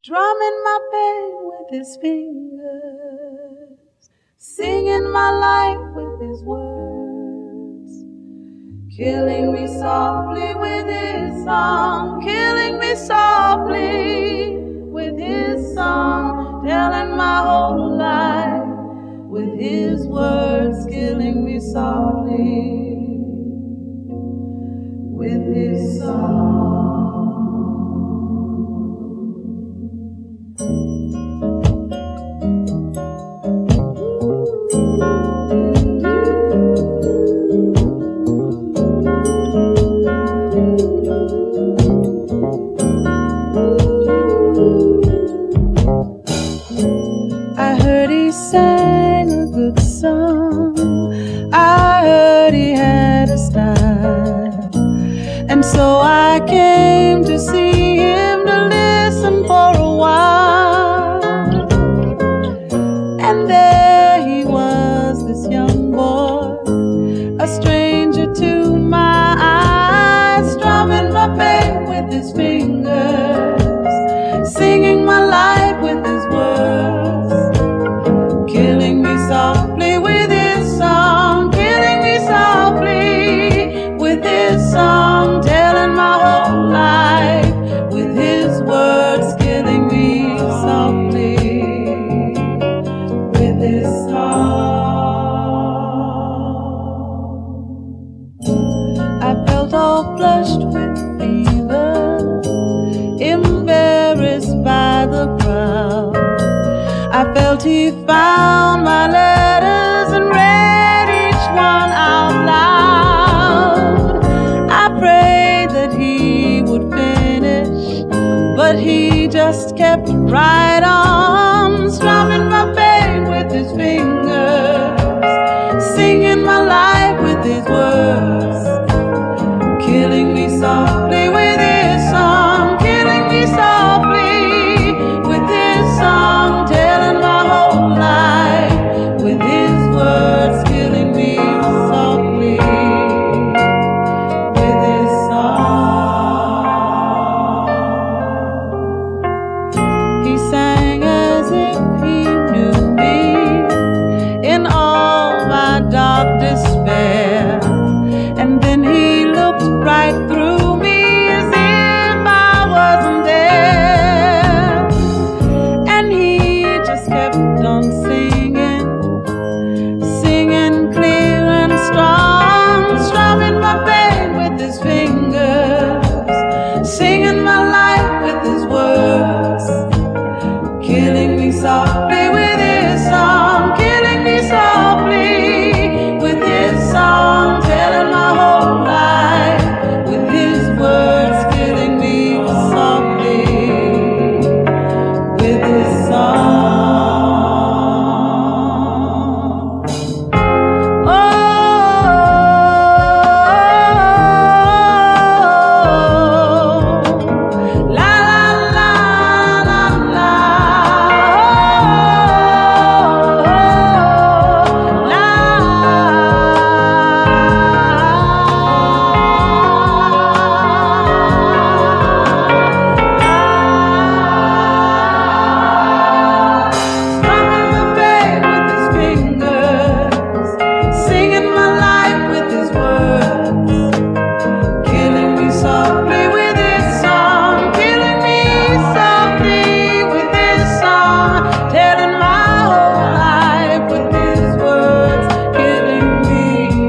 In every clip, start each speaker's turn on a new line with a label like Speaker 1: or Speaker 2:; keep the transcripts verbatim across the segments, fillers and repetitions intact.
Speaker 1: drumming my pain with his fingers, singing my life with his words, killing me softly with his song, killing me softly with his song, telling my whole life with his words, killing me softly with his song. I heard he sang a good song, I heard he had a style, and so I came to see him, to listen for a while. And there he was, this young boy, a stranger to my eyes, strumming my pain with his fingers, singing my life with his words, killing me softly with his song, killing me softly with his song, telling my whole life with his words, killing me softly with his song. I felt all flushed with fever, embarrassed by the crowd. I felt he found my letters and read each one out loud. I prayed that he would finish, but he just kept right on, strumming my pain with his fingers, singing my life with his words, killing me softly with his song, killing me softly with his song, telling my whole life with his words, killing me softly with his song. He sang as if he knew me in all my dark despair, and then he looked right through me as if I wasn't there, and he just kept on singing, singing clear and strong, strumming my pain with his fingers, singing my life with his words, killing me softly with his song, killing me softly with his song, telling my whole life with his words, killing me softly with his song. Oh, la la la la la, la. Strumming my pain with his fingers, singing my life with his words, killing me softly with his song, killing me softly with his song, telling my whole life with his words, killing me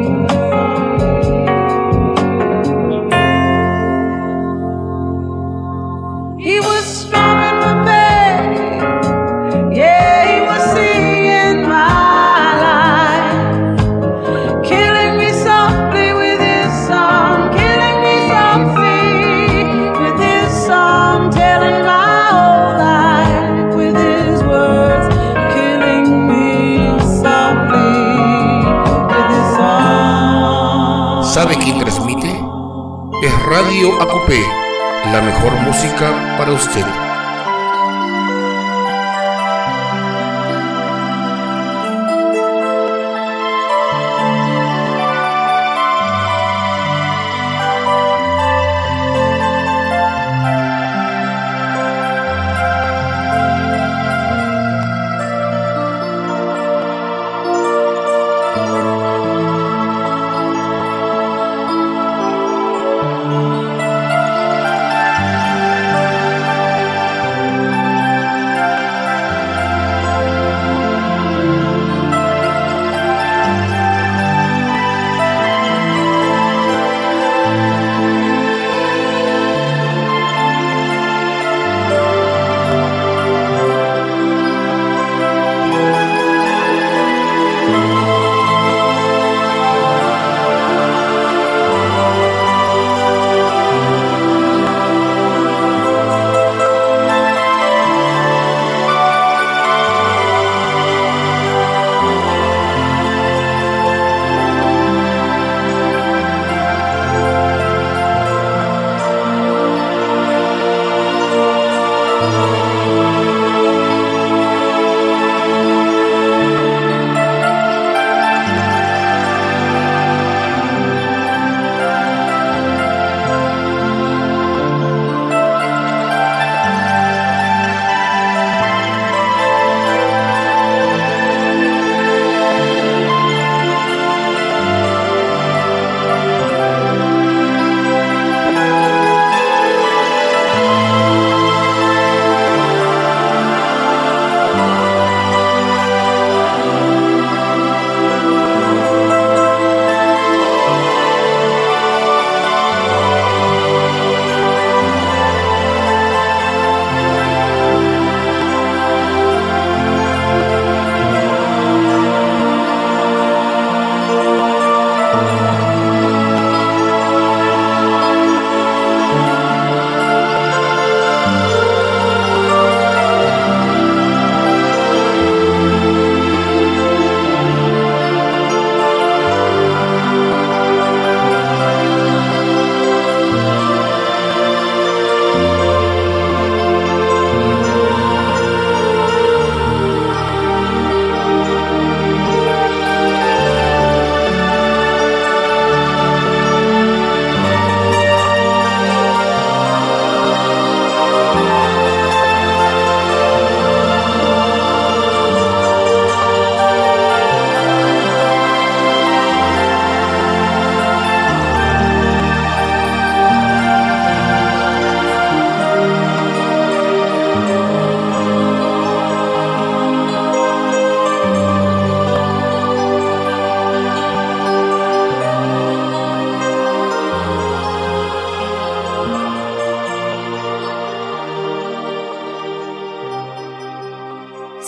Speaker 1: softly. He was strumming my pain, yeah, he was singing my life, killing me softly with his song, killing me softly with his song, telling my whole life with his words, killing me softly with his song.
Speaker 2: ¿Sabe quién transmite? Es Radio Acupé, la mejor música para usted.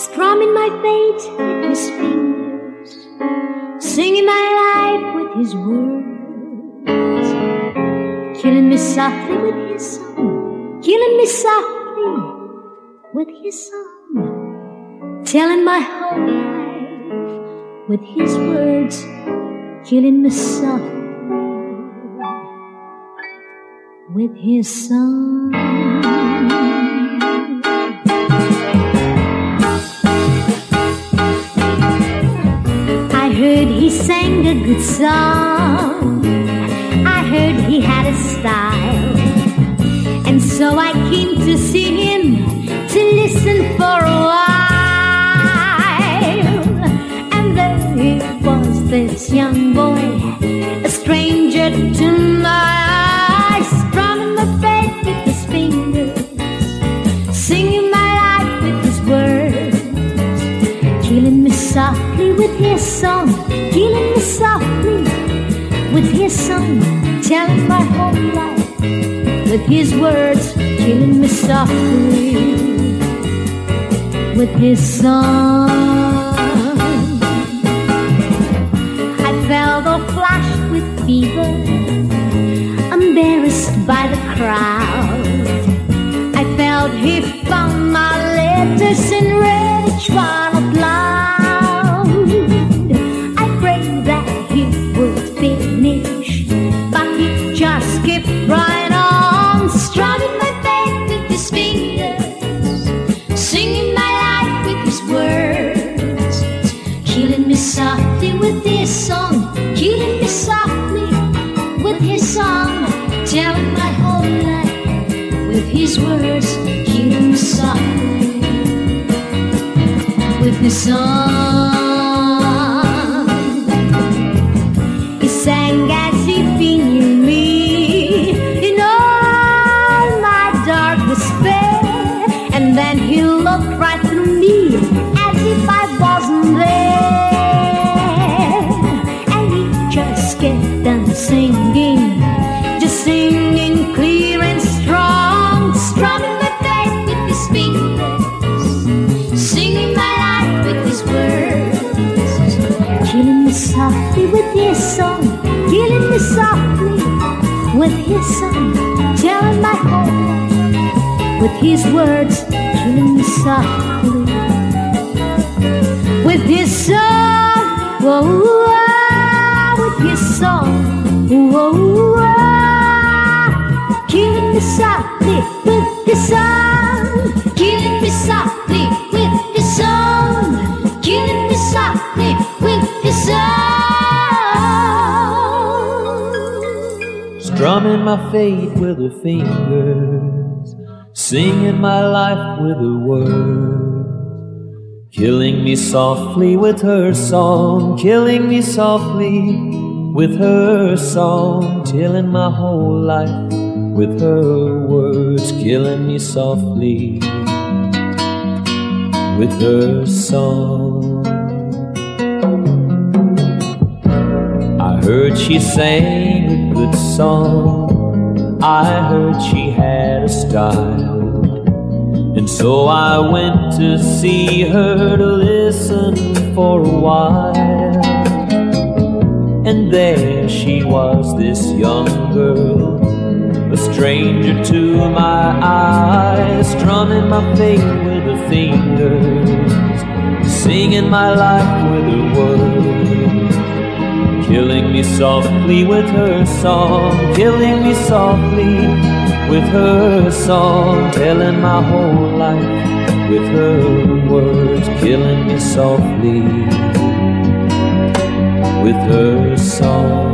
Speaker 3: strumming my fate with his fingers, singing my life with his words, killing me softly with his song, killing me softly with his song, telling my whole life with his words, killing me softly with his song. I heard he sang a good song, I heard he had a style, and so I came to see him, to listen for a while. And there he was, this young boy, a stranger to my eyes, strumming my faith with his fingers, singing my life with his words, killing me softly with his song, killing me softly with his song, telling my whole life with his words, killing me softly with his song. I felt all flushed with fever, embarrassed by the crowd. I felt he found my letters and read each one out loud. I prayed that he would finish, but he just kept right on, strumming my faith with his fingers, singing my life with his words, killing me softly with his song, killing me softly with his song, telling my whole life with his words, killing me softly with his song. He sang as if he knew me in all my dark despair, and then he looked right through me as if I wasn't there, and he just kept on singing, just singing clear and strong, strumming my faith with his fingers, singing my life with his words, killing me softly with his song, killing me softly with his song, telling my whole life with his words, killing me softly with his song, whoa, whoa, with his song, whoa, whoa, killing me softly with his song, killing me softly with his song, killing me softly with his song.
Speaker 4: Strumming my fate with her fingers, singing my life with her words, killing me softly with her song, killing me softly with her song, telling my whole life with her words, killing me softly with her song. I heard she sang a good song, I heard she had a style, and so I went to see her to listen for a while. And there she was, this young girl, a stranger to my eyes, strumming my faith with her fingers, singing my life with her words, killing me softly with her song, killing me softly with her song, telling my whole life with her words, killing me softly with her song.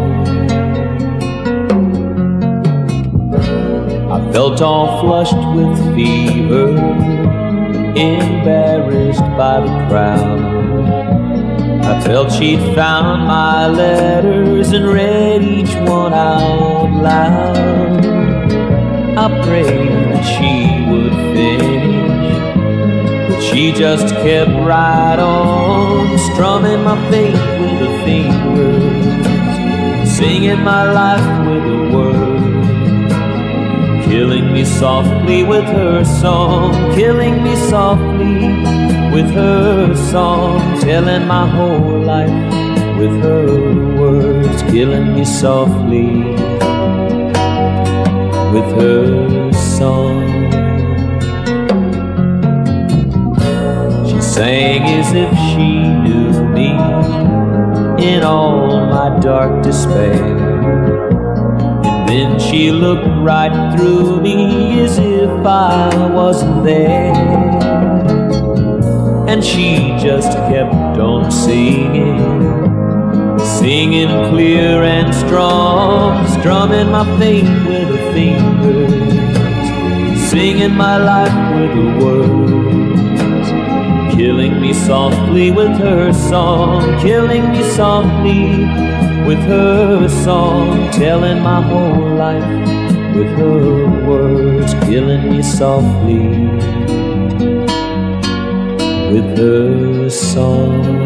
Speaker 4: I felt all flushed with fever, embarrassed by the crowd. I felt she'd found my letters and read each one out loud. I prayed that she would finish, but she just kept right on, strumming my faith with her fingers, singing my life with her words, killing me softly with her song, killing me softly with her song, telling my whole life with her words, killing me softly with her song. She sang as if she knew me in all my dark despair, and then she looked right through me as if I wasn't there. And she just kept on singing, singing clear and strong, strumming my fate with her fingers, singing my life with her words, killing me softly with her song, killing me softly with her song, telling my whole life with her words, killing me softly with her song.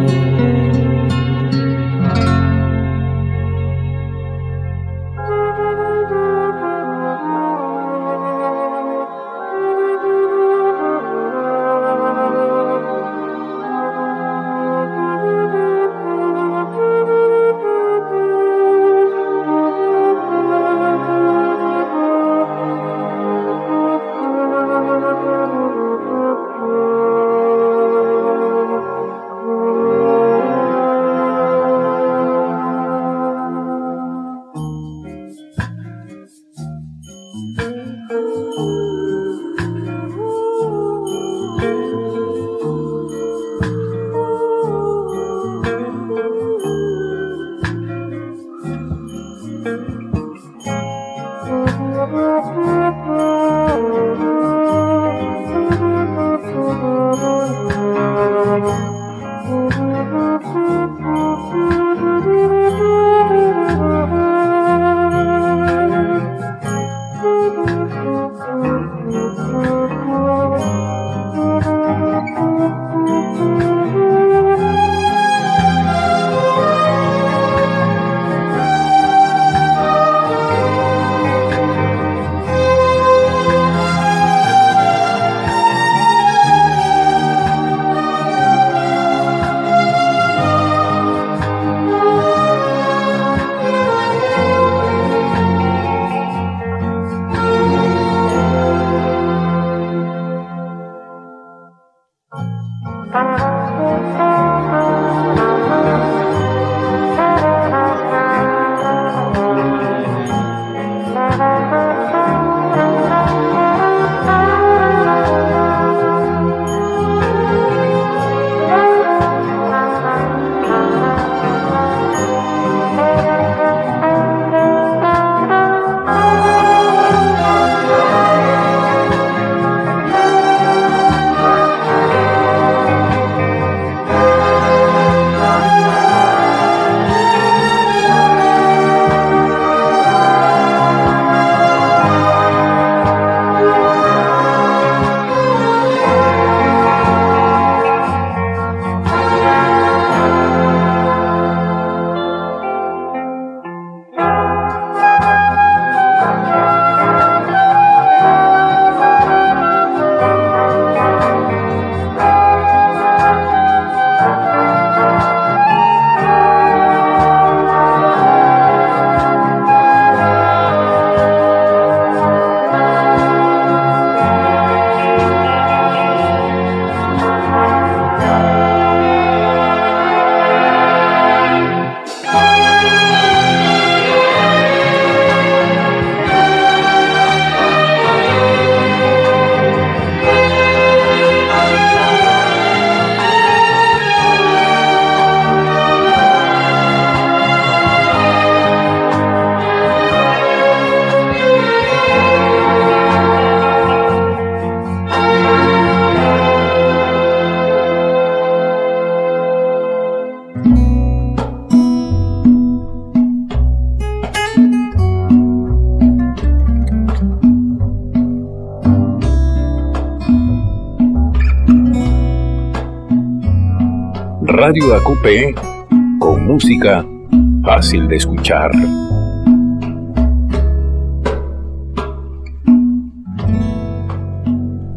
Speaker 5: Radio A Q P, con música fácil de escuchar.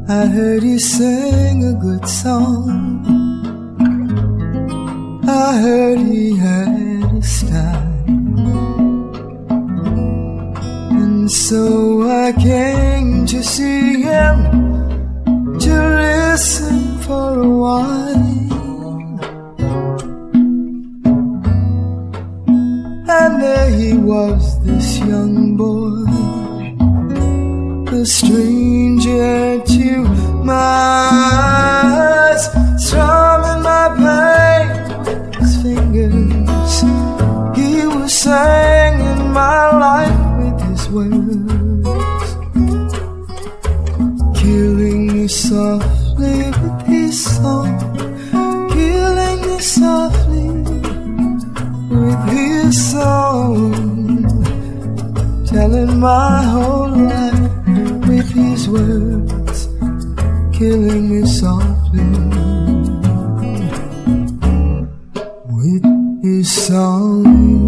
Speaker 6: I heard he sang a good song. I heard he had a style, and so I came to see him, to listen for a while. And there he was, this young boy, a stranger to my eyes, strumming my pain with his fingers. He was singing my life with his words, killing me softly with his song, killing me softly with his song, telling my whole life with his words, killing me softly with his song.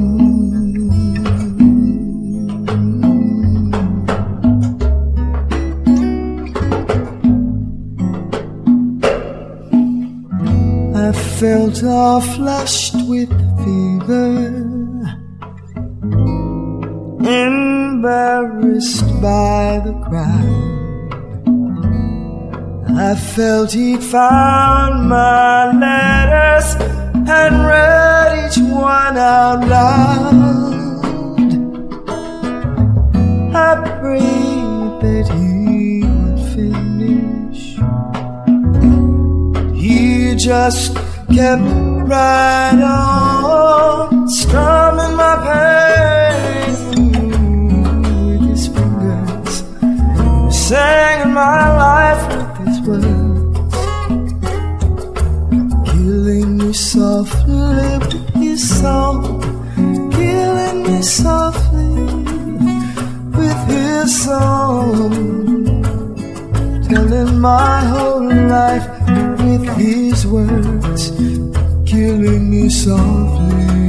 Speaker 6: I felt all flushed with fever, embarrassed by the crowd. I felt he'd found my letters and read each one out loud. I prayed that he would finish. He just kept right on, strumming my pain with his fingers, singing my life with his words, killing me softly with his song, killing me softly with his song, telling my whole life with his words, killing me softly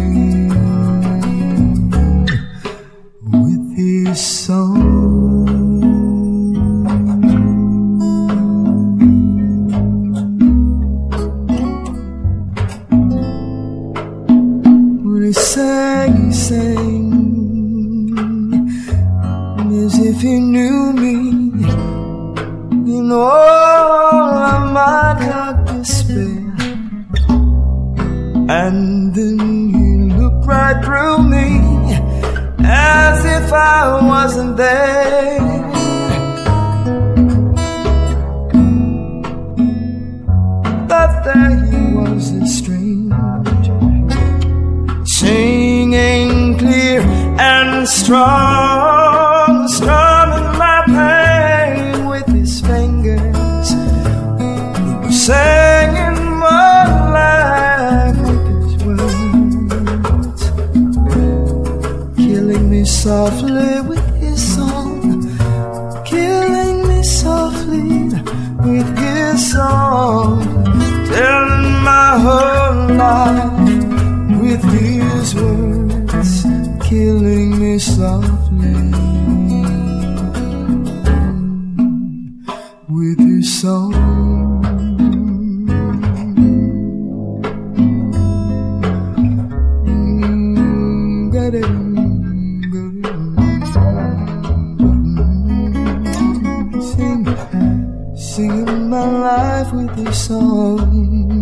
Speaker 6: with his song. When he sang, he sang as if he knew me in all of my dark despair. And then he looked right through me as if I wasn't there. But there he was, a stranger, singing clear and strong, strumming my pain with his fingers. He was singing my life with his words, killing me softly with his song, killing me softly with his song, telling my whole life with his words, killing me softly with his song. Singing my life with his song,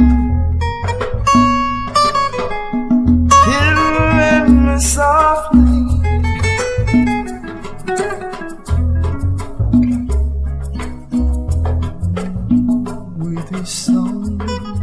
Speaker 6: killing me softly with his song.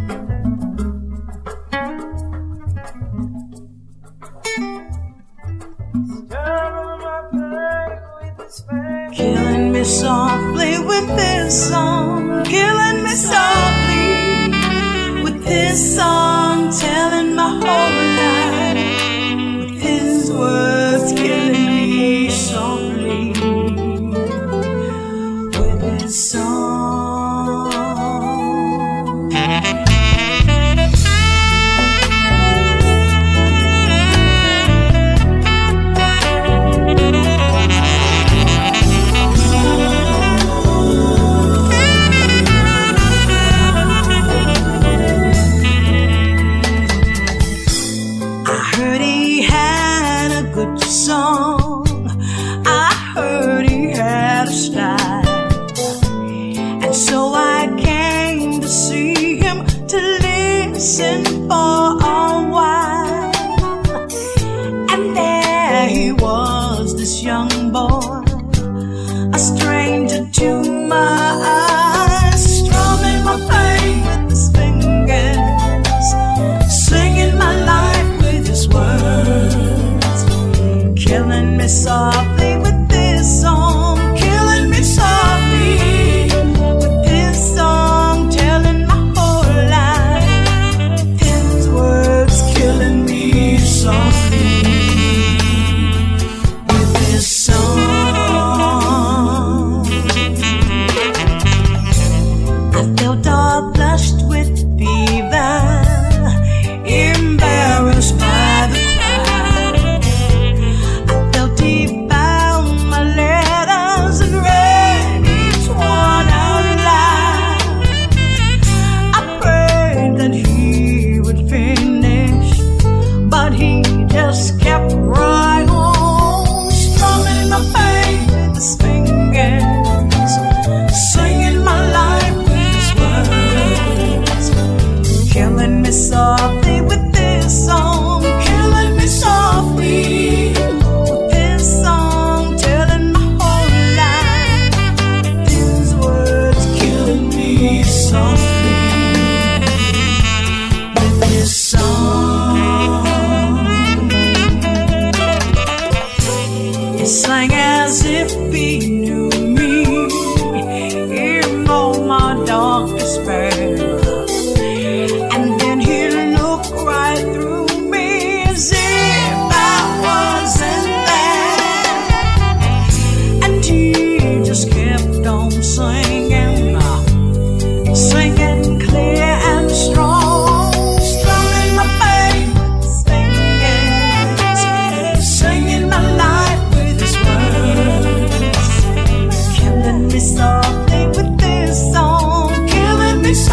Speaker 1: Killing me softly with his song, killing me softly with his song, telling my whole life with his words, killing me softly with his song. dancing for a while, and there he was, this young boy, a stranger to my eyes, strumming my pain with his fingers, singing my life with his words, killing me softly with this song, killing me softly with this song, telling my whole life with his words, killing me softly with this song. I felt all flushed with fever, embarrassed by the crowd. I felt he found my letters and read each one out loud. I prayed that he would finish, but he just kept right on, strumming my pain with his fingers, singing my life with his words, killing me softly with this song, killing me softly with this song, telling my whole life with his words, killing me softly with this song. He sang as if he knew me, in all my dark despair. And then he looked right through me as if I wasn't there. And he just kept on singing, singing clear and strong, strumming my pain with his fingers, singing my life with his words, killing me softly with this song, killing me softly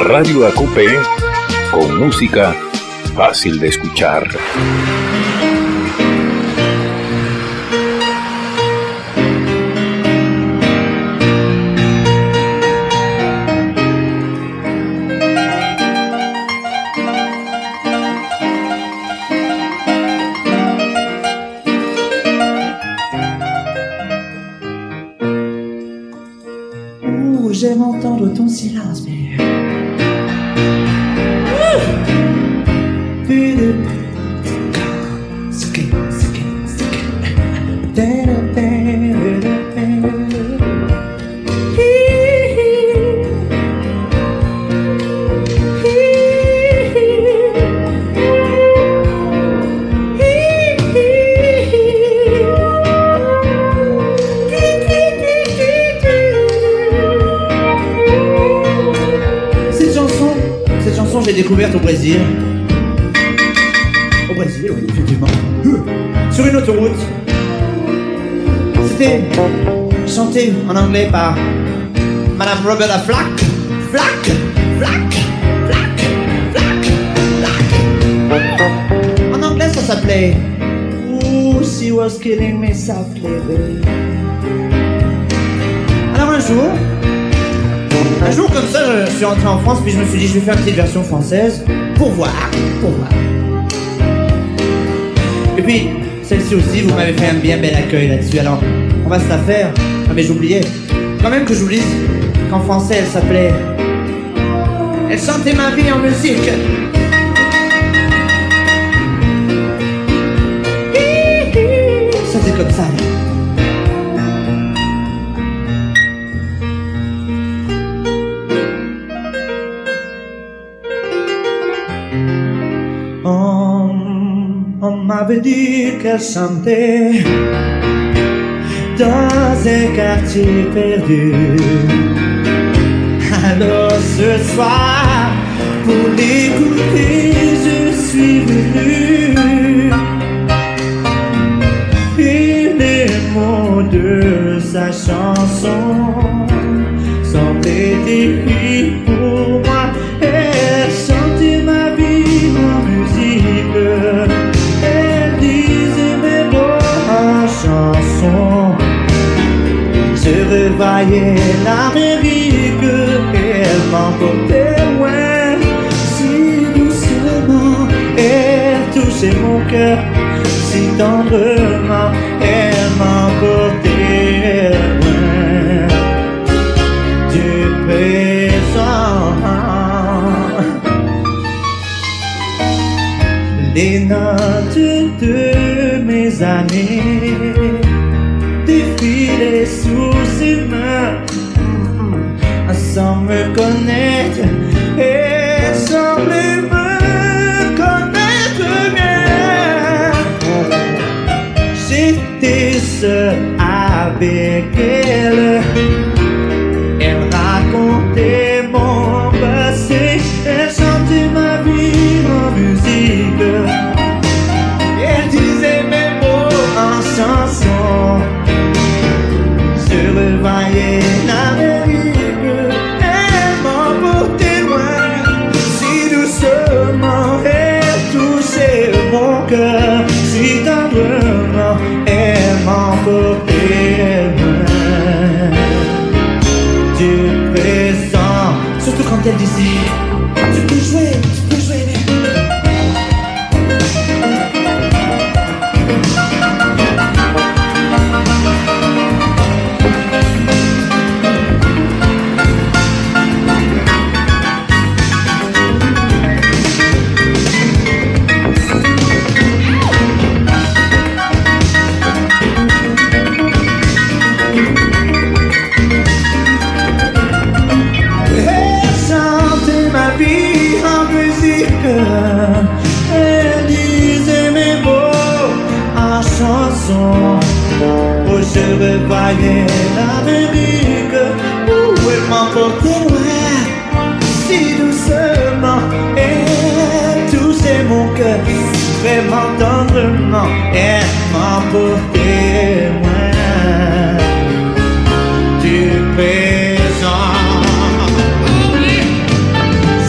Speaker 5: Radio Acúpé, con música fácil de escuchar.
Speaker 7: Ouh, j'aime entendre ton silence, mais... J'ai découverte au Brésil. Au Brésil, oui, effectivement. Sur une autoroute. C'était chanté en anglais par Madame Roberta Flack. Flack, Flack, Flack, Flack, Flack. En anglais, ça s'appelait Ooh, she was killing me softly, baby. Alors un jour, Un jour comme ça, je suis rentré en France, puis je me suis dit, je vais faire une petite version française pour voir, pour voir. Et puis, celle-ci aussi, vous m'avez fait un bien bel accueil là-dessus, alors on va se la faire. Ah mais j'oubliais, quand même que j'oublie qu'en français elle s'appelait Elle chantait ma vie en musique. Ça c'est comme ça. On m'avait dit qu'elle chantait dans un quartier perdu. Alors ce soir, pour l'écouter, je suis venu. Et les mots de sa chanson semblaient écrits pour moi. Elle chantait ma vie en musique. Chanson, je revoyais l'Amérique et elle m'emportait loin, si doucement. Elle touchait mon cœur, si tendrement. Elle m'emportait loin du présent. Les notes de mes années défilaient sous ses mains, sans me connaître et semblait me connaître bien. J'étais seul avec elle, elle racontait mon passé, elle chantait ma vie en musique. Elle disait mes mots en chanson. Je revoyais l'Amérique. Elle m'emportait loin, si doucement. Elle touchait mon cœur, si tendrement. Elle m'emportait loin du présent. Surtout quand elle disait, tu peux jouer, tu peux jouer. Elle disait mes mots en chanson. Oh, je revoyais l'Amérique où elle m'emportait loin, si doucement. Elle touchait mon cœur, vraiment tendrement. Elle m'emportait loin du présent.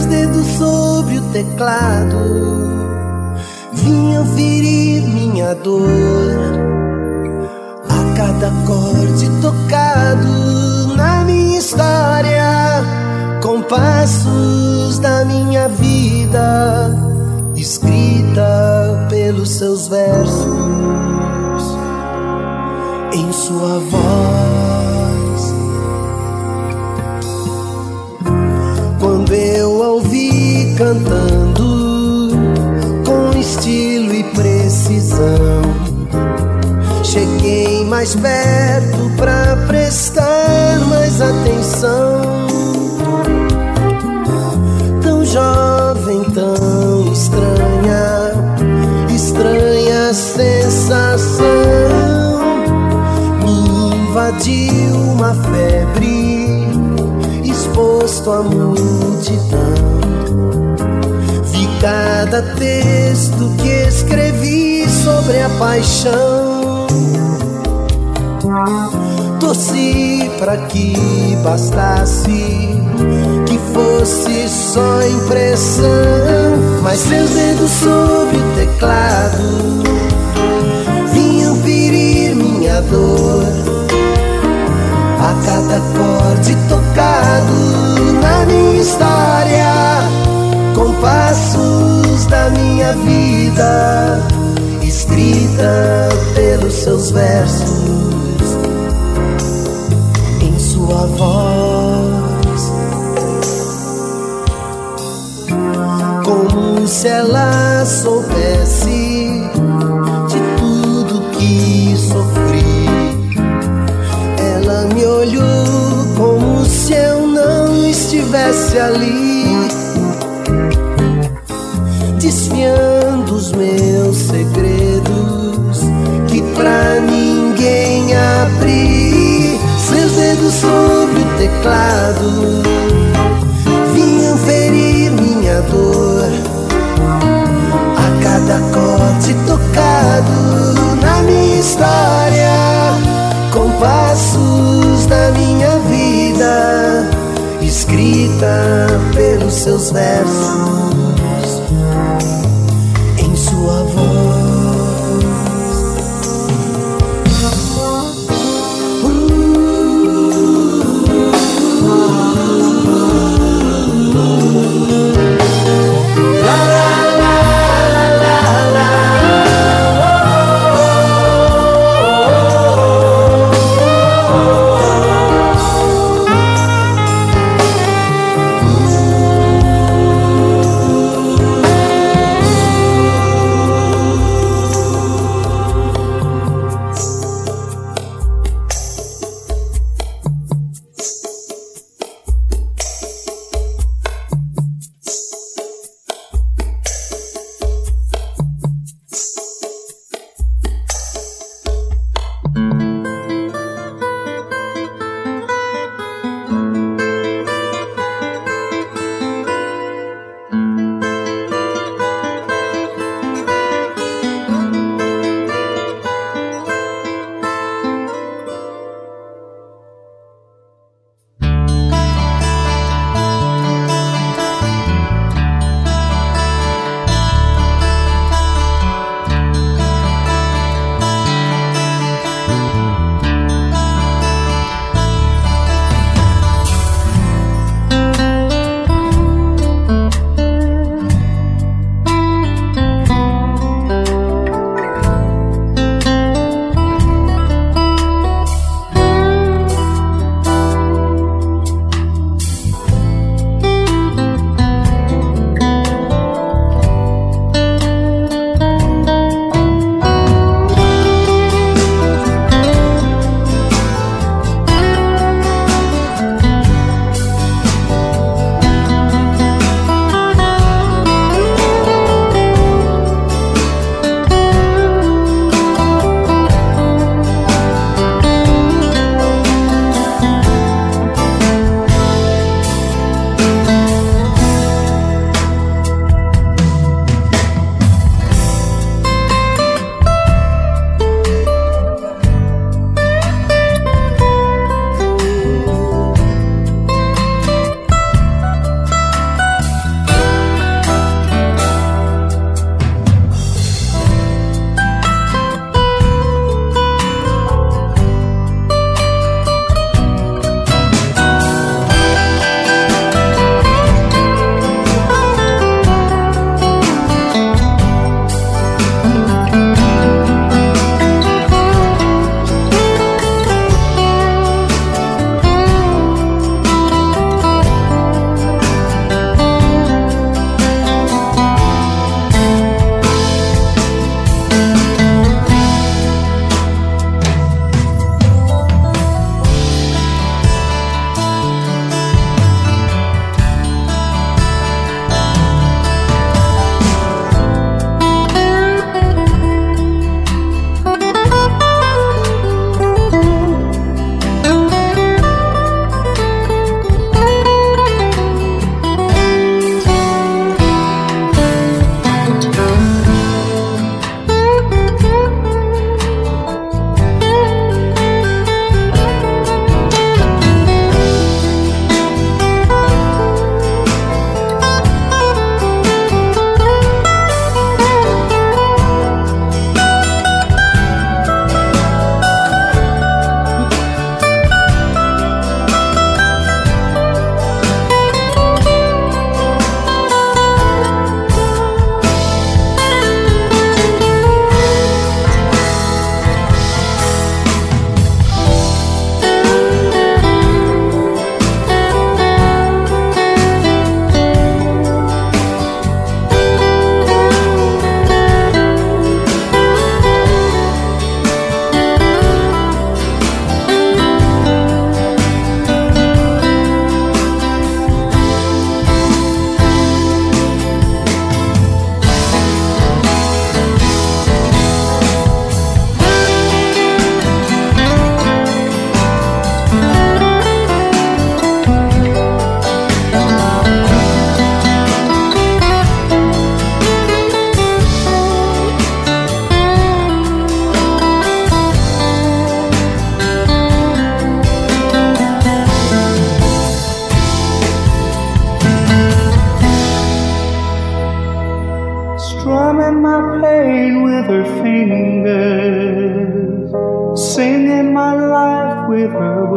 Speaker 8: dedos sobre o teclado vinham ferir minha dor. A cada acorde tocado na minha história, compassos da minha vida, escrita pelos seus versos, em sua voz. Quando eu a ouvi cantando com estilo e precisão, cheguei mais perto pra prestar mais atenção. Tão jovem, tão estranha, estranha sensação, me invadiu uma febre, exposto à multidão. Vi cada texto que escrevi sobre a paixão, torci pra que bastasse, que fosse só impressão. Mas seus dedos sobre o teclado vinham ferir minha dor. A cada acorde tocado na minha história, compassos da minha vida, escrita pelos seus versos, em sua voz. Como se ela soubesse de tudo que sofri, ela me olhou como se eu não estivesse ali, desfiando os meus segredos que pra ninguém abri. Seus dedos sobre o teclado vinham ferir minha dor. A cada acorde tocado na minha história, compassos da minha vida, escrita pelos seus versos, em sua voz.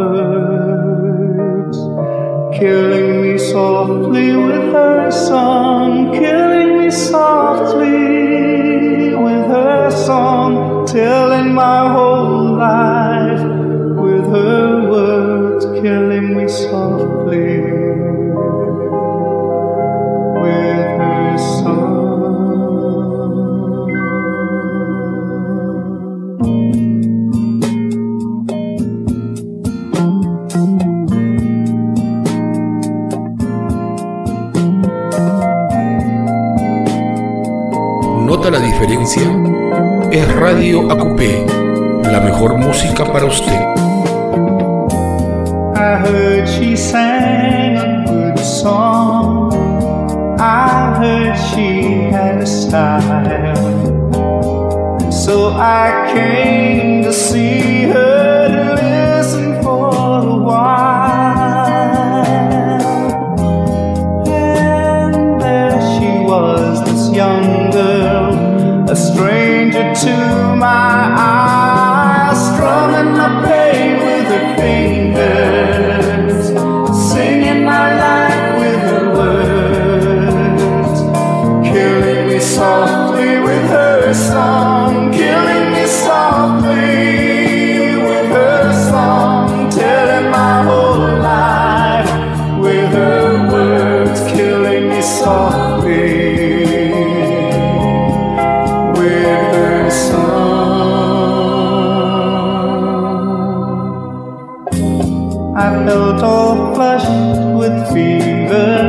Speaker 6: words, killing me softly with her song, killing me softly with her song, telling my whole life with her words, killing me softly with her song.
Speaker 2: ¿Nota la diferencia? Es Radio Acupé, la mejor música para usted.
Speaker 6: I heard she sang a good song, I heard she had a style, so I came to see her, to listen for a while. And there she was, this young girl, a stranger to my eyes, strumming my pain with her fingers, singing my life with her words, killing me softly with her song, killing me softly with her song, telling my whole life with her words, killing me softly with her song. I felt all flushed with fever,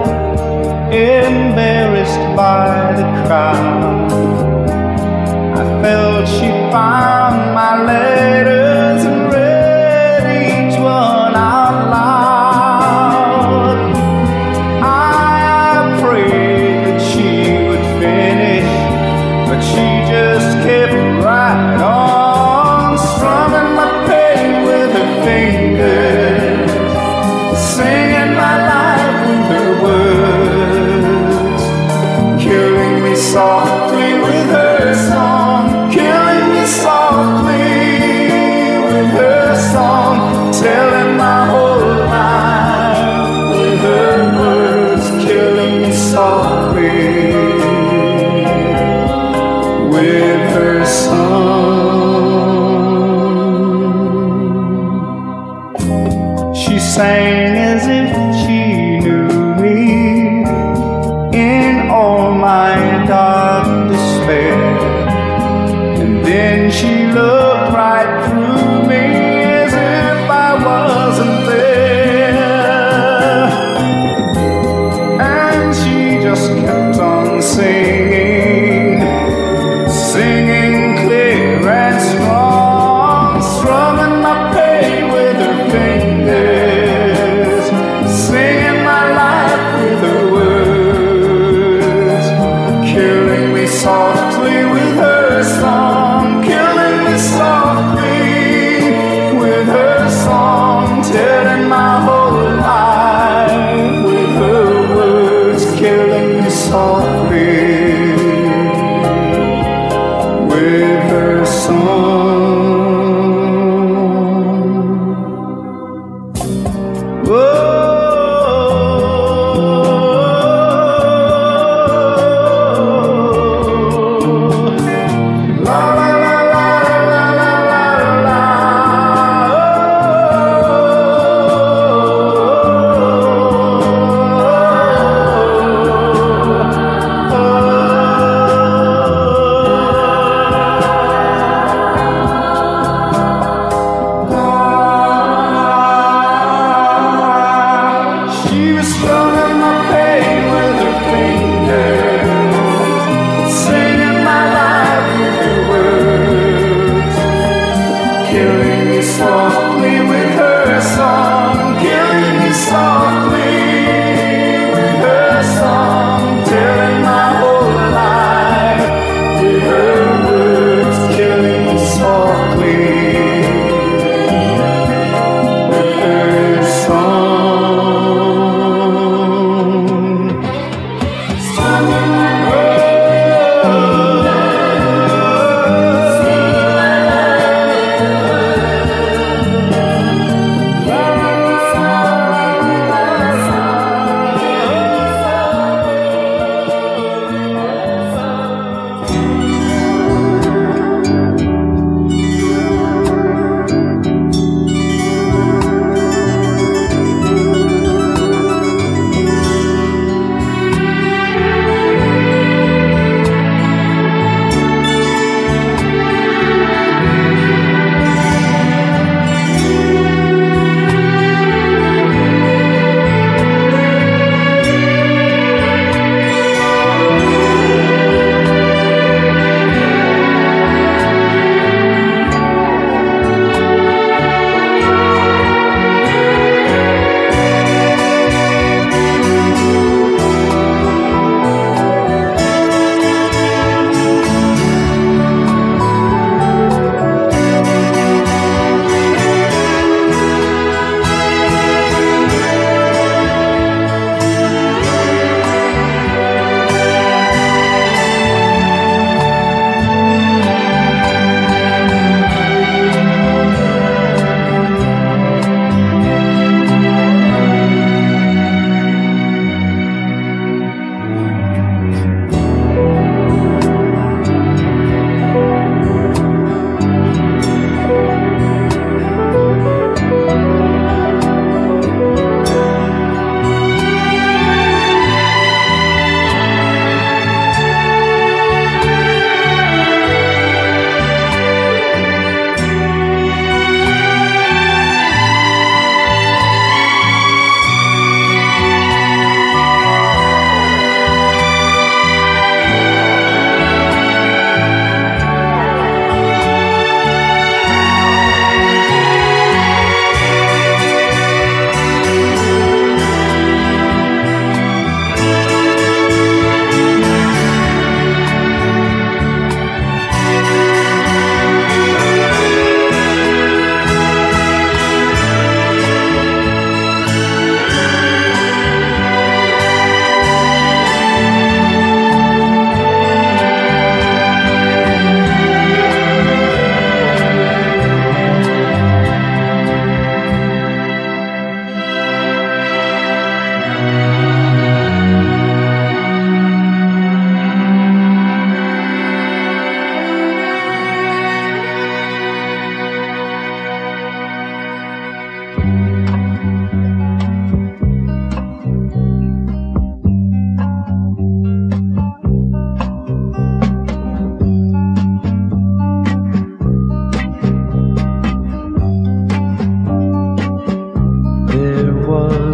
Speaker 6: embarrassed by the crowd. I felt she found my letters and read each one out loud. I prayed that she would finish, but she just kept right on, strumming my pain with her fingers, singing my life with her words, killing me softly with her song, killing me softly with her song, telling my whole life with her words, killing me softly with her song. She sang as if she knew me in all my dark despair, and then she looked right through me as if I wasn't there, and she just kept on singing, singing clear and strong, strumming my pain with her fingers, singing my life with her words, killing me softly with her song, killing me softly with her song, telling my whole life with her words, killing me softly with her song.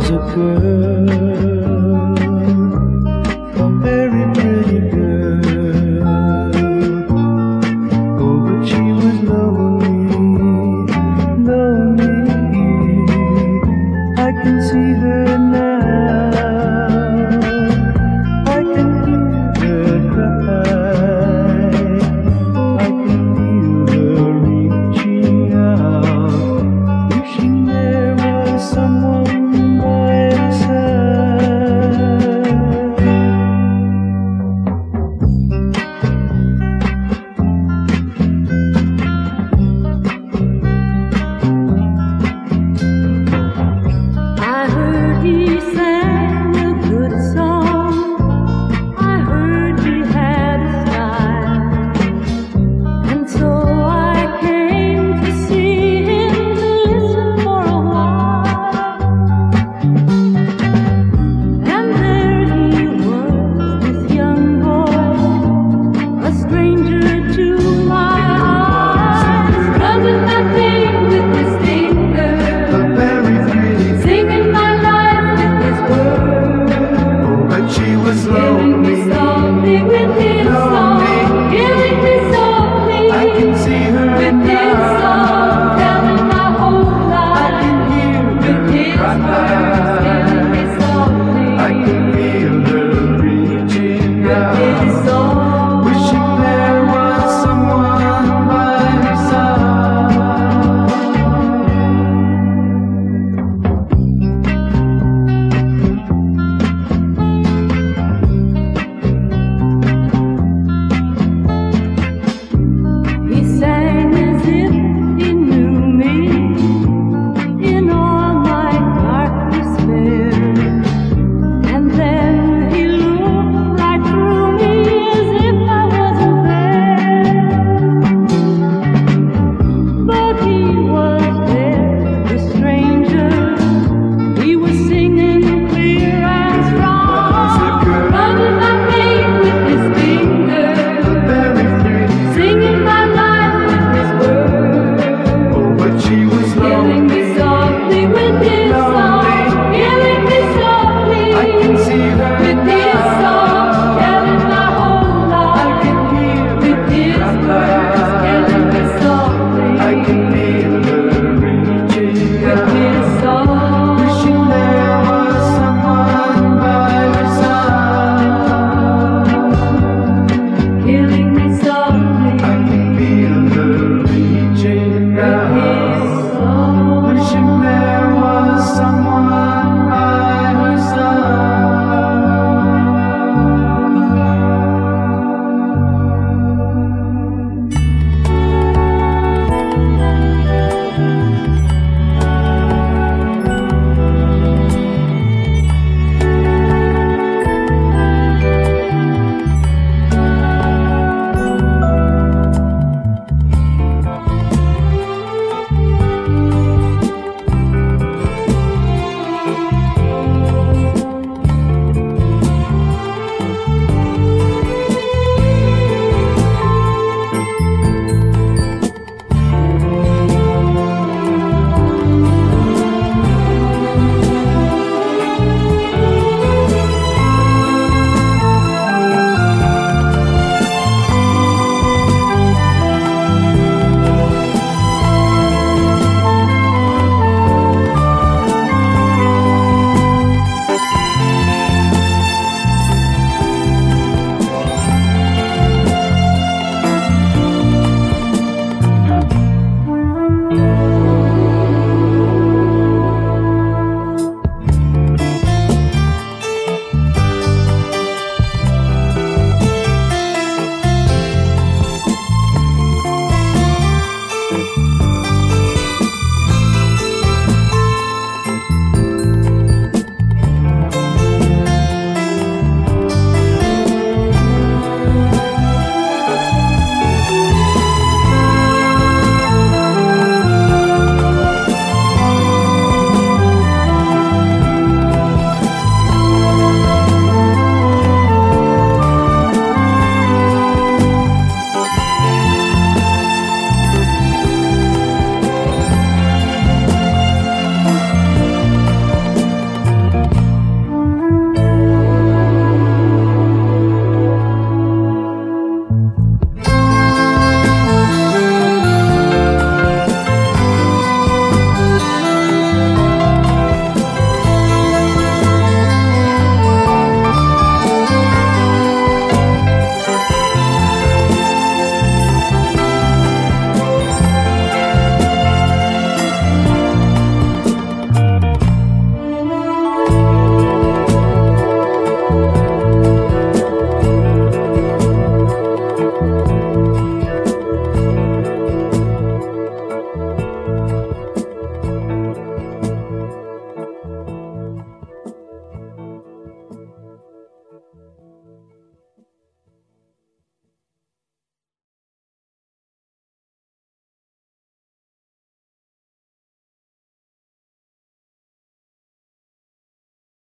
Speaker 6: was a girl, a very pretty girl. Oh, but she was lonely, lonely. I can see her now. I can hear her cry. I can feel her reaching out, wishing there was someone by her side.
Speaker 3: I heard he sang a good song. I heard he had a style, and so I came to see him to listen for a while. And there he was, this young boy, a stranger to my eyes, rubbing my thing with his finger, singing my life with his words,
Speaker 6: But she was
Speaker 3: killing me
Speaker 6: lonely.
Speaker 3: softly with his song, killing me softly
Speaker 6: I can see her
Speaker 3: with his song, telling my whole life with his words, killing me softly
Speaker 6: I can feel her reaching
Speaker 3: with his
Speaker 6: out.
Speaker 3: song.